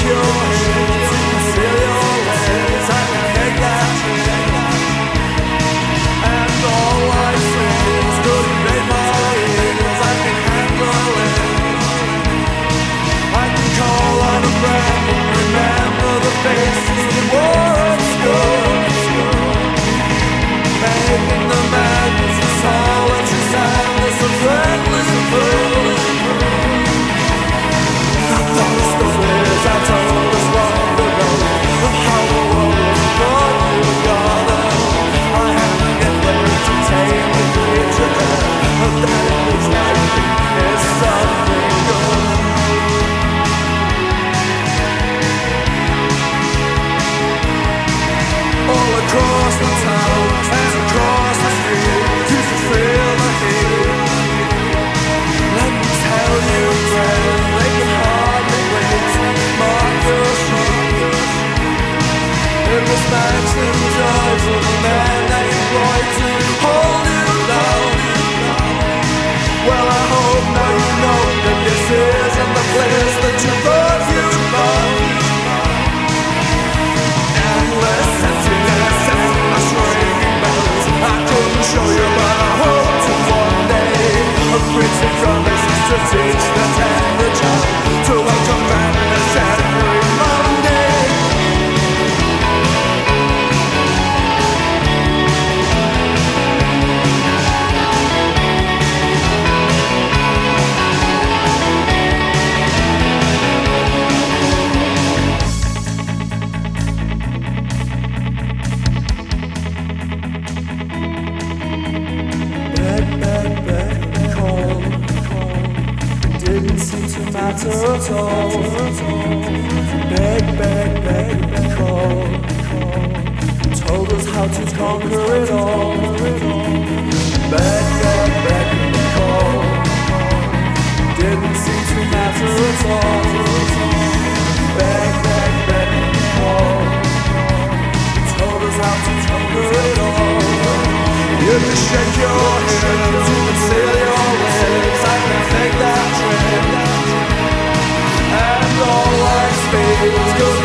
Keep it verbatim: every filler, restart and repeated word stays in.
your hips, conceal your lips, I can make that trip. And all I say is good and make my ears, I can handle it. I can call on a friend and remember the faces that were obscure. Making the madness of solitary sadness of friendless and foolish. I thought the stories I told us long ago of how the world was brought together. I haven't yet learned to take the picture of that it looks like it's something good. All across the town and across the street, you can feel the heat. Let me tell you, friend, they can hardly wait to mark your sheet. It was thanks to the joys of the man they employed to hold you down. Well, I hope now you know that this isn't the place that you thought you'd found. Endless emptiness and a shrinking balance I couldn't show you, but I hope to one day a pretty promise to teach the tender child to welcome madness every Monday. Didn't seem to matter at all. Beg, beg, beg, call. Told us how to conquer it all. Beg, beg, beg, call. Didn't seem to matter at all. Beg, beg, beg, call. Told us how to conquer it all. You can shake your head, you can seal your lips, I can make that trip. And all I speak is good.